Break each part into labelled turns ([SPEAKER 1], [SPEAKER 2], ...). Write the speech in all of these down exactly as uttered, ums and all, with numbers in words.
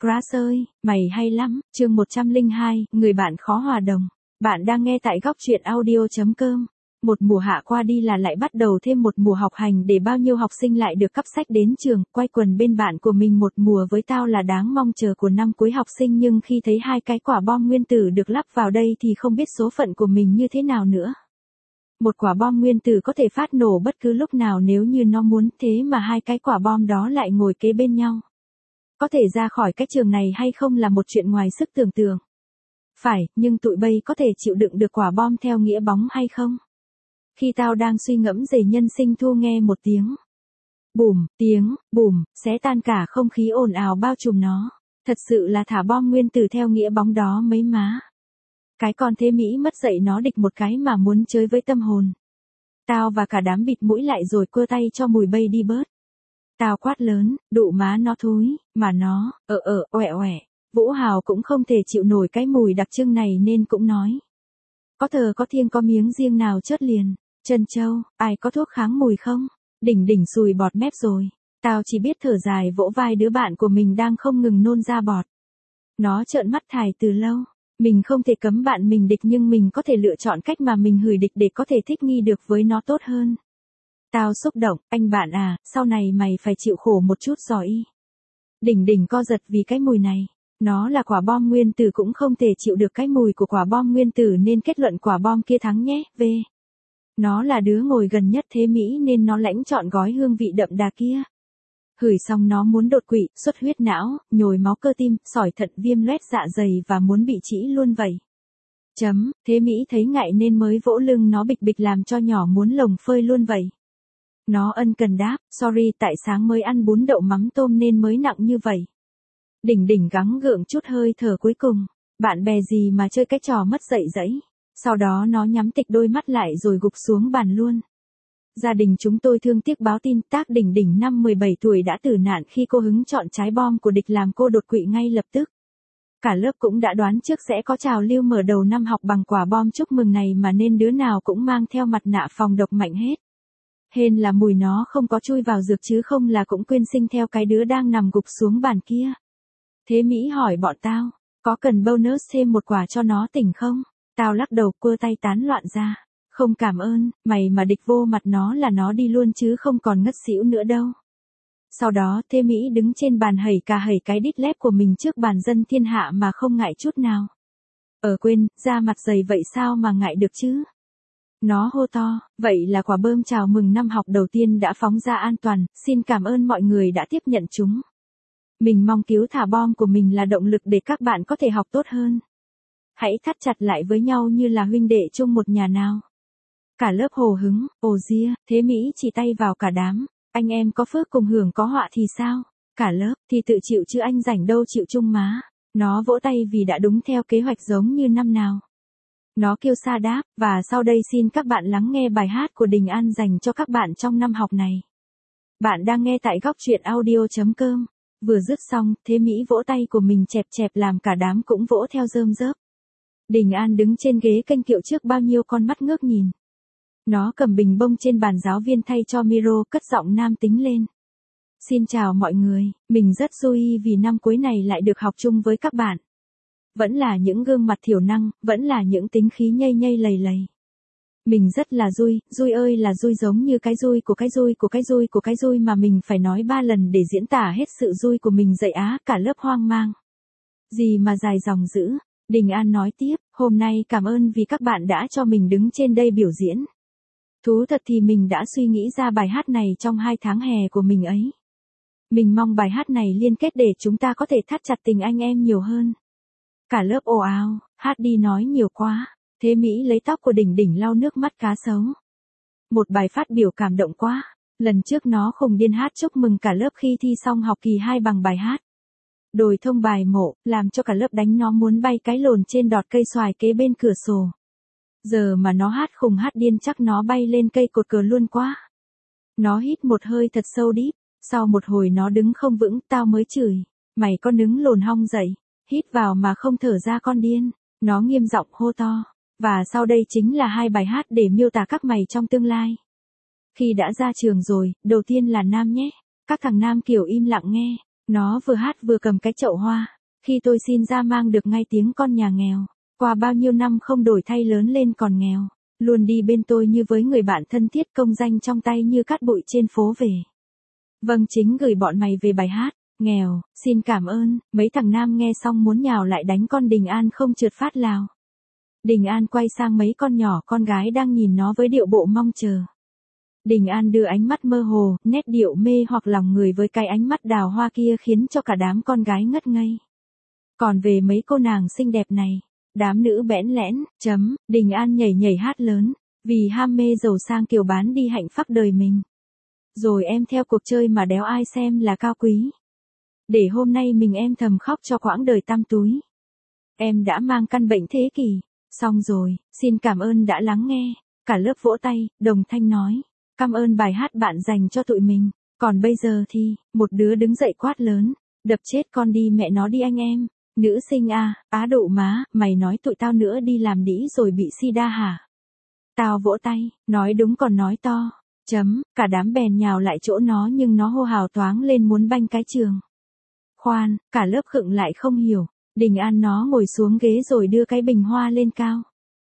[SPEAKER 1] Grass ơi, mày hay lắm, chương một trăm lẻ hai, người bạn khó hòa đồng. Bạn đang nghe tại góc truyện audio chấm com. Một mùa hạ qua đi là lại bắt đầu thêm một mùa học hành để bao nhiêu học sinh lại được cắp sách đến trường, quay quần bên bạn của mình một mùa với tao là đáng mong chờ của năm cuối học sinh, nhưng khi thấy hai cái quả bom nguyên tử được lắp vào đây thì không biết số phận của mình như thế nào nữa. Một quả bom nguyên tử có thể phát nổ bất cứ lúc nào nếu như nó muốn, thế mà hai cái quả bom đó lại ngồi kế bên nhau. Có thể ra khỏi cái trường này hay không là một chuyện ngoài sức tưởng tượng. Phải, nhưng tụi bay có thể chịu đựng được quả bom theo nghĩa bóng hay không? Khi tao đang suy ngẫm về nhân sinh thu nghe một tiếng bùm, tiếng bùm, xé tan cả không khí ồn ào bao trùm nó. Thật sự là thả bom nguyên tử theo nghĩa bóng đó mấy má. Cái con thế Mỹ mất dạy nó địch một cái mà muốn chơi với tâm hồn. Tao và cả đám bịt mũi lại rồi cua tay cho mùi bay đi bớt. Tao quát lớn, đụ má nó thối, mà nó, ờ ờ, oẹ oẹ. Vũ Hào cũng không thể chịu nổi cái mùi đặc trưng này nên cũng nói. Có thờ có thiêng có miếng riêng nào chớt liền. Trân Châu, ai có thuốc kháng mùi không? Đỉnh đỉnh sùi bọt mép rồi. Tao chỉ biết thở dài vỗ vai đứa bạn của mình đang không ngừng nôn ra bọt. Nó trợn mắt thải từ lâu. Mình không thể cấm bạn mình địch nhưng mình có thể lựa chọn cách mà mình hửi địch để có thể thích nghi được với nó tốt hơn. Tao xúc động, anh bạn à, sau này mày phải chịu khổ một chút rồi. Đỉnh đỉnh co giật vì cái mùi này. Nó là quả bom nguyên tử cũng không thể chịu được cái mùi của quả bom nguyên tử nên kết luận quả bom kia thắng nhé, V. Nó là đứa ngồi gần nhất thế Mỹ nên nó lãnh chọn gói hương vị đậm đà kia. Hửi xong nó muốn đột quỵ, xuất huyết não, nhồi máu cơ tim, sỏi thận, viêm loét dạ dày và muốn bị trĩ luôn vậy. Chấm, thế Mỹ thấy ngại nên mới vỗ lưng nó bịch bịch làm cho nhỏ muốn lồng phơi luôn vậy. Nó ân cần đáp, sorry tại sáng mới ăn bún đậu mắm tôm nên mới nặng như vậy. Đỉnh đỉnh gắng gượng chút hơi thở cuối cùng, bạn bè gì mà chơi cái trò mất dạy dẫy. Sau đó nó nhắm tịch đôi mắt lại rồi gục xuống bàn luôn. Gia đình chúng tôi thương tiếc báo tin tác đỉnh đỉnh năm mười bảy tuổi đã tử nạn khi cô hứng chọn trái bom của địch làm cô đột quỵ ngay lập tức. Cả lớp cũng đã đoán trước sẽ có trào lưu mở đầu năm học bằng quả bom chúc mừng này mà nên đứa nào cũng mang theo mặt nạ phòng độc mạnh hết. Hên là mùi nó không có chui vào dược chứ không là cũng quyên sinh theo cái đứa đang nằm gục xuống bàn kia. Thế Mỹ hỏi bọn tao, có cần bonus thêm một quả cho nó tỉnh không? Tao lắc đầu quơ tay tán loạn ra. Không cảm ơn, mày mà địch vô mặt nó là nó đi luôn chứ không còn ngất xỉu nữa đâu. Sau đó Thế Mỹ đứng trên bàn hẩy cà hẩy cái đít lép của mình trước bàn dân thiên hạ mà không ngại chút nào. Ờ quên, da mặt dày vậy sao mà ngại được chứ? Nó hô to, vậy là quả bơm chào mừng năm học đầu tiên đã phóng ra an toàn, xin cảm ơn mọi người đã tiếp nhận chúng. Mình mong cứu thả bom của mình là động lực để các bạn có thể học tốt hơn. Hãy thắt chặt lại với nhau như là huynh đệ chung một nhà nào. Cả lớp hồ hứng, ồ ria, Thế Mỹ chỉ tay vào cả đám. Anh em có phước cùng hưởng có họa thì sao? Cả lớp thì tự chịu chứ anh rảnh đâu chịu chung má. Nó vỗ tay vì đã đúng theo kế hoạch giống như năm nào. Nó kêu sa đáp, và sau đây xin các bạn lắng nghe bài hát của Đình An dành cho các bạn trong năm học này. Bạn đang nghe tại góc truyện audio chấm com. Vừa dứt xong, Thế Mỹ vỗ tay của mình chẹp chẹp làm cả đám cũng vỗ theo rơm rớp. Đình An đứng trên ghế canh kiệu trước bao nhiêu con mắt ngước nhìn. Nó cầm bình bông trên bàn giáo viên thay cho micro cất giọng nam tính lên. Xin chào mọi người, mình rất vui vì năm cuối này lại được học chung với các bạn. Vẫn là những gương mặt thiểu năng, vẫn là những tính khí nhây nhây lầy lầy. Mình rất là vui, vui ơi là vui giống như cái vui của cái vui của cái vui của cái vui mà mình phải nói ba lần để diễn tả hết sự vui của mình dậy á, cả lớp hoang mang. Gì mà dài dòng dữ, Đình An nói tiếp, hôm nay cảm ơn vì các bạn đã cho mình đứng trên đây biểu diễn. Thú thật thì mình đã suy nghĩ ra bài hát này trong hai tháng hè của mình ấy. Mình mong bài hát này liên kết để chúng ta có thể thắt chặt tình anh em nhiều hơn. Cả lớp ồ ào, hát đi nói nhiều quá. Thế Mỹ lấy tóc của đỉnh đỉnh lau nước mắt cá sấu. Một bài phát biểu cảm động quá. Lần trước nó khùng điên hát chúc mừng cả lớp khi thi xong học kỳ hai bằng bài hát Đồi thông bài mộ, làm cho cả lớp đánh nó muốn bay cái lồn trên đọt cây xoài kế bên cửa sổ. Giờ mà nó hát khùng hát điên chắc nó bay lên cây cột cờ luôn quá. Nó hít một hơi thật sâu đít. Sau một hồi nó đứng không vững, tao mới chửi. Mày có nứng lồn hong dậy. Hít vào mà không thở ra con điên. Nó nghiêm giọng hô to. Và sau đây chính là hai bài hát để miêu tả các mày trong tương lai. Khi đã ra trường rồi, đầu tiên là nam nhé. Các thằng nam kiểu im lặng nghe. Nó vừa hát vừa cầm cái chậu hoa. Khi tôi xin ra mang được ngay tiếng con nhà nghèo. Qua bao nhiêu năm không đổi thay lớn lên còn nghèo. Luôn đi bên tôi như với người bạn thân thiết, công danh trong tay như cát bụi trên phố về. Vâng, chính gửi bọn mày về bài hát. Nghèo, xin cảm ơn. Mấy thằng nam nghe xong muốn nhào lại đánh con Đình An không trượt phát lào. Đình An quay sang mấy con nhỏ con gái đang nhìn nó với điệu bộ mong chờ. Đình An đưa ánh mắt mơ hồ, nét điệu mê hoặc lòng người với cái ánh mắt đào hoa kia khiến cho cả đám con gái ngất ngây. Còn về mấy cô nàng xinh đẹp này, đám nữ bẽn lẽn, chấm, Đình An nhảy nhảy hát lớn, vì ham mê giàu sang kiều bán đi hạnh phúc đời mình. Rồi em theo cuộc chơi mà đéo ai xem là cao quý. Để hôm nay mình em thầm khóc cho quãng đời tăm túi. Em đã mang căn bệnh thế kỷ. Xong rồi, xin cảm ơn đã lắng nghe. Cả lớp vỗ tay, đồng thanh nói. Cảm ơn bài hát bạn dành cho tụi mình. Còn bây giờ thì, một đứa đứng dậy quát lớn. Đập chết con đi mẹ nó đi anh em. Nữ sinh à, á đụ má, mày nói tụi tao nữa đi làm đĩ rồi bị sida hả? Tao vỗ tay, nói đúng còn nói to. Chấm, cả đám bèn nhào lại chỗ nó nhưng nó hô hào toáng lên muốn banh cái trường. Khoan, cả lớp khựng lại không hiểu. Đình An nó ngồi xuống ghế rồi đưa cái bình hoa lên cao.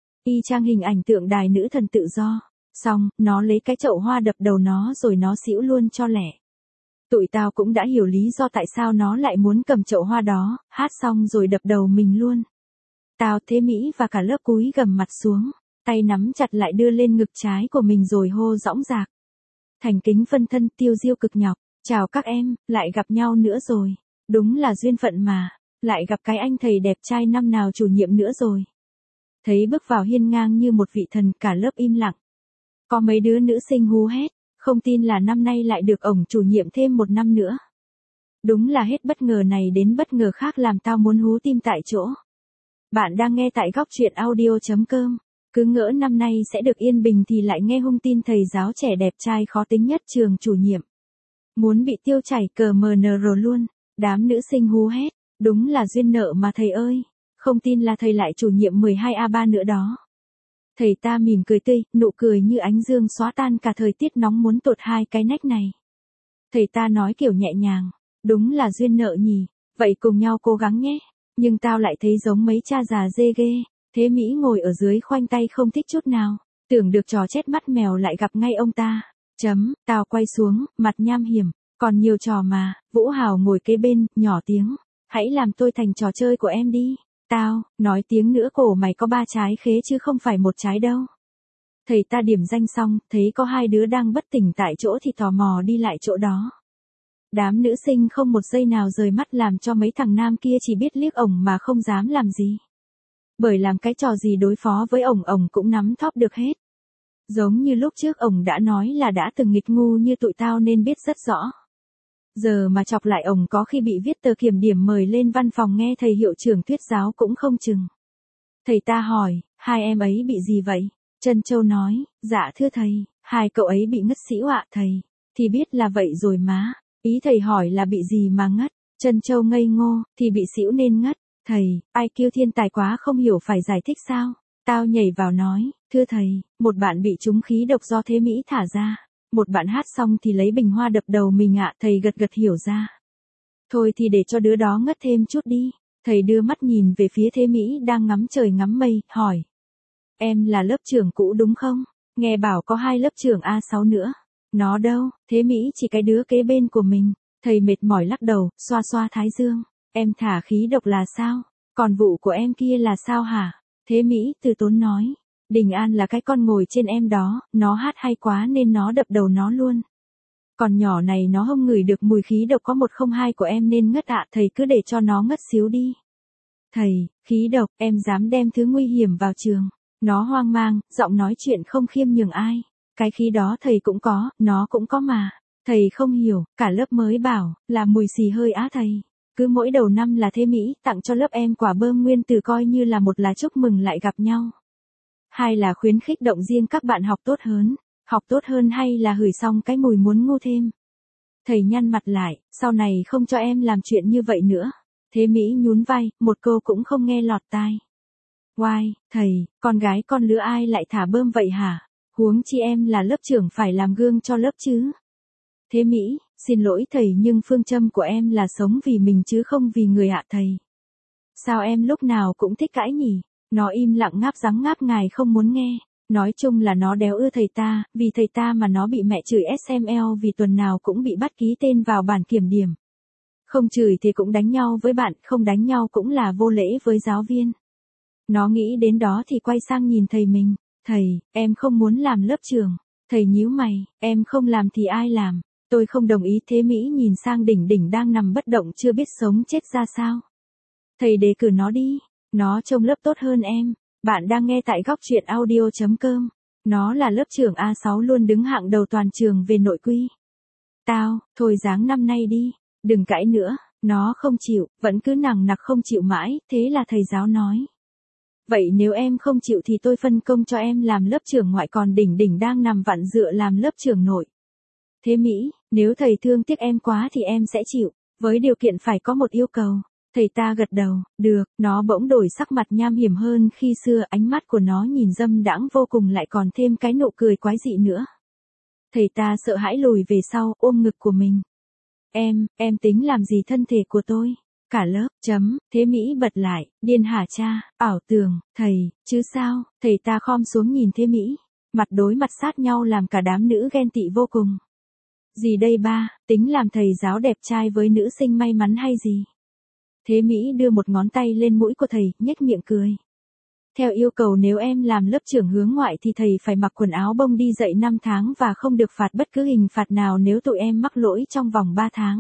[SPEAKER 1] Y chang hình ảnh tượng đài nữ thần tự do. Xong, nó lấy cái chậu hoa đập đầu nó rồi nó xỉu luôn cho lẻ. Tụi tao cũng đã hiểu lý do tại sao nó lại muốn cầm chậu hoa đó, hát xong rồi đập đầu mình luôn. Tao, Thế Mỹ và cả lớp cúi gằm mặt xuống, tay nắm chặt lại đưa lên ngực trái của mình rồi hô dõng dạc. Thành kính phân thân Tiêu Diêu cực nhọc, chào các em, lại gặp nhau nữa rồi. Đúng là duyên phận mà, lại gặp cái anh thầy đẹp trai năm nào chủ nhiệm nữa rồi. Thấy bước vào hiên ngang như một vị thần, cả lớp im lặng. Có mấy đứa nữ sinh hú hét, không tin là năm nay lại được ổng chủ nhiệm thêm một năm nữa. Đúng là hết bất ngờ này đến bất ngờ khác làm tao muốn hú tim tại chỗ. Bạn đang nghe tại góc truyện audio chấm com. Cứ ngỡ năm nay sẽ được yên bình thì lại nghe hung tin thầy giáo trẻ đẹp trai khó tính nhất trường chủ nhiệm. Muốn bị tiêu chảy cờ mờ nờ rồ luôn. Đám nữ sinh hú hét, đúng là duyên nợ mà thầy ơi. Không tin là thầy lại chủ nhiệm mười hai A ba nữa đó. Thầy ta mỉm cười tươi, nụ cười như ánh dương xóa tan cả thời tiết nóng muốn tột hai cái nách này. Thầy ta nói kiểu nhẹ nhàng, đúng là duyên nợ nhỉ, vậy cùng nhau cố gắng nhé. Nhưng tao lại thấy giống mấy cha già dê ghê. Thế Mỹ ngồi ở dưới khoanh tay không thích chút nào, tưởng được trò chết mắt mèo lại gặp ngay ông ta. Chấm, tao quay xuống, mặt nham hiểm, còn nhiều trò mà. Vũ Hào ngồi kế bên, nhỏ tiếng, hãy làm tôi thành trò chơi của em đi. Tao, nói tiếng nữa cổ mày có ba trái khế chứ không phải một trái đâu. Thầy ta điểm danh xong, thấy có hai đứa đang bất tỉnh tại chỗ thì tò mò đi lại chỗ đó. Đám nữ sinh không một giây nào rời mắt làm cho mấy thằng nam kia chỉ biết liếc ổng mà không dám làm gì. Bởi làm cái trò gì đối phó với ổng ổng cũng nắm thóp được hết. Giống như lúc trước ổng đã nói là đã từng nghịch ngu như tụi tao nên biết rất rõ. Giờ mà chọc lại ổng có khi bị viết tờ kiểm điểm mời lên văn phòng nghe thầy hiệu trưởng thuyết giáo cũng không chừng. Thầy ta hỏi, hai em ấy bị gì vậy? Trân Châu nói, dạ thưa thầy, hai cậu ấy bị ngất xỉu ạ thầy. Thì biết là vậy rồi má. Ý thầy hỏi là bị gì mà ngất? Trân Châu ngây ngô, thì bị xỉu nên ngất. Thầy, ai kêu thiên tài quá không hiểu phải giải thích sao? Tao nhảy vào nói, thưa thầy, một bạn bị trúng khí độc do Thế Mỹ thả ra. Một bạn hát xong thì lấy bình hoa đập đầu mình ạ. Thầy gật gật hiểu ra. Thôi thì để cho đứa đó ngất thêm chút đi. Thầy đưa mắt nhìn về phía Thế Mỹ đang ngắm trời ngắm mây, hỏi. Em là lớp trưởng cũ đúng không? Nghe bảo có hai lớp trưởng A sáu nữa. Nó đâu? Thế Mỹ chỉ cái đứa kế bên của mình. Thầy mệt mỏi lắc đầu, xoa xoa thái dương. Em thả khí độc là sao? Còn vụ của em kia là sao hả? Thế Mỹ từ tốn nói. Đình An là cái con ngồi trên em đó, nó hát hay quá nên nó đập đầu nó luôn. Còn nhỏ này nó không ngửi được mùi khí độc có một không hai của em nên ngất ạ. Thầy cứ để cho nó ngất xíu đi. Thầy, khí độc, em dám đem thứ nguy hiểm vào trường. Nó hoang mang, giọng nói chuyện không khiêm nhường ai. Cái khí đó thầy cũng có, nó cũng có mà. Thầy không hiểu, cả lớp mới bảo, là mùi xì hơi á thầy. Cứ mỗi đầu năm là Thế Mỹ tặng cho lớp em quả bơm nguyên tử coi như là một là chúc mừng lại gặp nhau. Hai là khuyến khích động viên các bạn học tốt hơn. Học tốt hơn hay là hửi xong cái mùi muốn ngu thêm. Thầy nhăn mặt lại, sau này không cho em làm chuyện như vậy nữa. Thế Mỹ nhún vai, một câu cũng không nghe lọt tai. Oai, thầy, con gái con lứa ai lại thả bơm vậy hả? Huống chi em là lớp trưởng phải làm gương cho lớp chứ. Thế Mỹ, Xin lỗi thầy nhưng phương châm của em là sống vì mình chứ không vì người ạ thầy. Sao em lúc nào cũng thích cãi nhỉ? Nó im lặng ngáp răng ngáp ngài không muốn nghe. Nói chung là nó đéo ưa thầy ta, vì thầy ta mà nó bị mẹ chửi ét em lờ vì tuần nào cũng bị bắt ký tên vào bản kiểm điểm. Không chửi thì cũng đánh nhau với bạn, không đánh nhau cũng là vô lễ với giáo viên. Nó nghĩ đến đó thì quay sang nhìn thầy mình. Thầy, em không muốn làm lớp trưởng. Thầy nhíu mày, em không làm thì ai làm? Tôi không đồng ý. Thế Mỹ nhìn sang Đỉnh Đỉnh đang nằm bất động chưa biết sống chết ra sao. Thầy đề cử nó đi, nó trông lớp tốt hơn em. Bạn đang nghe tại góc truyện audio chấm com. Nó là lớp trưởng A sáu luôn đứng hạng đầu toàn trường về nội quy. Tao, thôi giáng năm nay đi, đừng cãi nữa. Nó không chịu, vẫn cứ nằng nặc không chịu mãi, thế là thầy giáo nói. Vậy nếu em không chịu thì tôi phân công cho em làm lớp trưởng ngoại, còn Đỉnh Đỉnh đang nằm vặn dựa làm lớp trưởng nội. Thế Mỹ, nếu thầy thương tiếc em quá thì em sẽ chịu, với điều kiện phải có một yêu cầu. Thầy ta gật đầu, được. Nó bỗng đổi sắc mặt nham hiểm hơn khi xưa, ánh mắt của nó nhìn dâm đãng vô cùng, lại còn thêm cái nụ cười quái dị nữa. Thầy ta sợ hãi lùi về sau, ôm ngực của mình. Em, em tính làm gì thân thể của tôi? Cả lớp, chấm. Thế Mỹ bật lại, điên hả cha, ảo tưởng, thầy, chứ sao? Thầy ta khom xuống nhìn Thế Mỹ, mặt đối mặt sát nhau làm cả đám nữ ghen tị vô cùng. Gì đây ba, tính làm thầy giáo đẹp trai với nữ sinh may mắn hay gì? Thế Mỹ đưa một ngón tay lên mũi của thầy, nhếch miệng cười. Theo yêu cầu nếu em làm lớp trưởng hướng ngoại thì thầy phải mặc quần áo bông đi dạy năm tháng và không được phạt bất cứ hình phạt nào nếu tụi em mắc lỗi trong vòng ba tháng.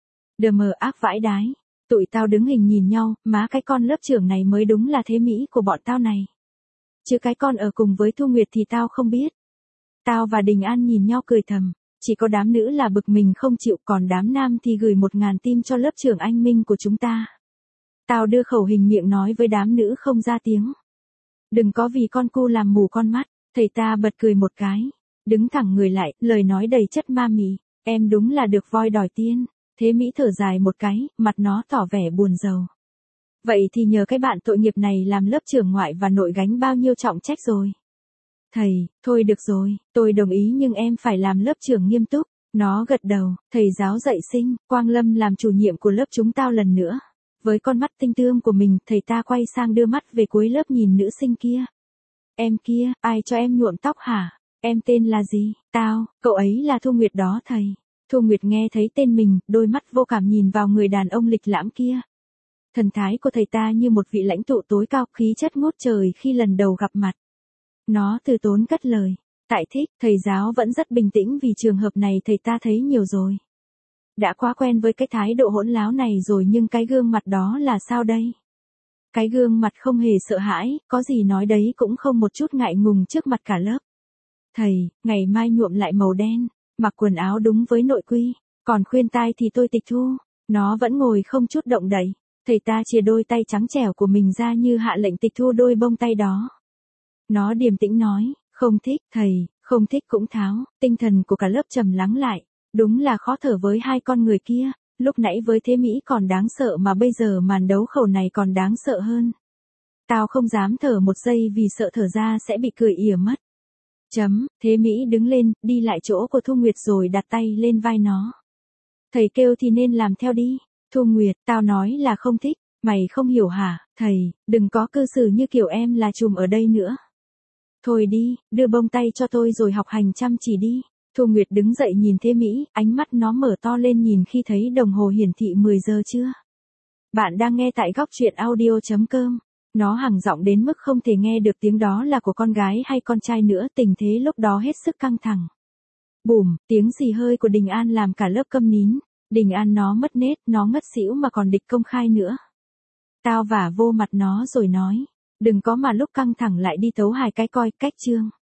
[SPEAKER 1] Đờ mờ ác vãi đái. Tụi tao đứng hình nhìn nhau, má cái con lớp trưởng này mới đúng là Thế Mỹ của bọn tao này. Chứ cái con ở cùng với Thu Nguyệt thì tao không biết. Tao và Đình An nhìn nhau cười thầm. Chỉ có đám nữ là bực mình không chịu, còn đám nam thì gửi một ngàn tim cho lớp trưởng anh Minh của chúng ta. Tao đưa khẩu hình miệng nói với đám nữ không ra tiếng. Đừng có vì con cu làm mù con mắt. Thầy ta bật cười một cái, đứng thẳng người lại, lời nói đầy chất ma mị. Em đúng là được voi đòi tiên. Thế Mỹ thở dài một cái, mặt nó tỏ vẻ buồn rầu. Vậy thì nhờ cái bạn tội nghiệp này làm lớp trưởng ngoại và nội gánh bao nhiêu trọng trách rồi. Thầy, thôi được rồi, tôi đồng ý nhưng em phải làm lớp trưởng nghiêm túc. Nó gật đầu, thầy giáo dạy sinh, Quang Lâm làm chủ nhiệm của lớp chúng tao lần nữa. Với con mắt tinh tương của mình, thầy ta quay sang đưa mắt về cuối lớp nhìn nữ sinh kia. Em kia, ai cho em nhuộm tóc hả? Em tên là gì? Tao, cậu ấy là Thu Nguyệt đó thầy. Thu Nguyệt nghe thấy tên mình, đôi mắt vô cảm nhìn vào người đàn ông lịch lãm kia. Thần thái của thầy ta như một vị lãnh tụ tối cao, khí chất ngút trời khi lần đầu gặp mặt. Nó từ tốn cất lời. Tại thích, thầy giáo vẫn rất bình tĩnh vì trường hợp này thầy ta thấy nhiều rồi. Đã quá quen với cái thái độ hỗn láo này rồi, nhưng cái gương mặt đó là sao đây? Cái gương mặt không hề sợ hãi, có gì nói đấy cũng không một chút ngại ngùng trước mặt cả lớp. Thầy, ngày mai nhuộm lại màu đen, mặc quần áo đúng với nội quy, còn khuyên tai thì tôi tịch thu. Nó vẫn ngồi không chút động đậy. Thầy ta chia đôi tay trắng trẻo của mình ra như hạ lệnh tịch thu đôi bông tay đó. Nó điềm tĩnh nói, không thích, thầy, không thích cũng tháo. Tinh thần của cả lớp trầm lắng lại. Đúng là khó thở với hai con người kia. Lúc nãy với Thế Mỹ còn đáng sợ mà bây giờ màn đấu khẩu này còn đáng sợ hơn. Tao không dám thở một giây vì sợ thở ra sẽ bị cười ỉa mất. Chấm, Thế Mỹ đứng lên, đi lại chỗ của Thu Nguyệt rồi đặt tay lên vai nó. Thầy kêu thì nên làm theo đi. Thu Nguyệt, tao nói là không thích, mày không hiểu hả? Thầy, đừng có cư xử như kiểu em là trùm ở đây nữa. Thôi đi, đưa bông tay cho tôi rồi học hành chăm chỉ đi. Thu Nguyệt đứng dậy nhìn Thế Mỹ, ánh mắt nó mở to lên nhìn khi thấy đồng hồ hiển thị mười giờ chưa. Bạn đang nghe tại góc truyện audio chấm com. Nó hằng giọng đến mức không thể nghe được tiếng đó là của con gái hay con trai nữa, tình thế lúc đó hết sức căng thẳng. Bùm, tiếng xì hơi của Đình An làm cả lớp câm nín. Đình An nó mất nết, nó ngất xỉu mà còn địch công khai nữa. Tao vả vô mặt nó rồi nói, đừng có mà lúc căng thẳng lại đi tấu hài cái coi, cách chương.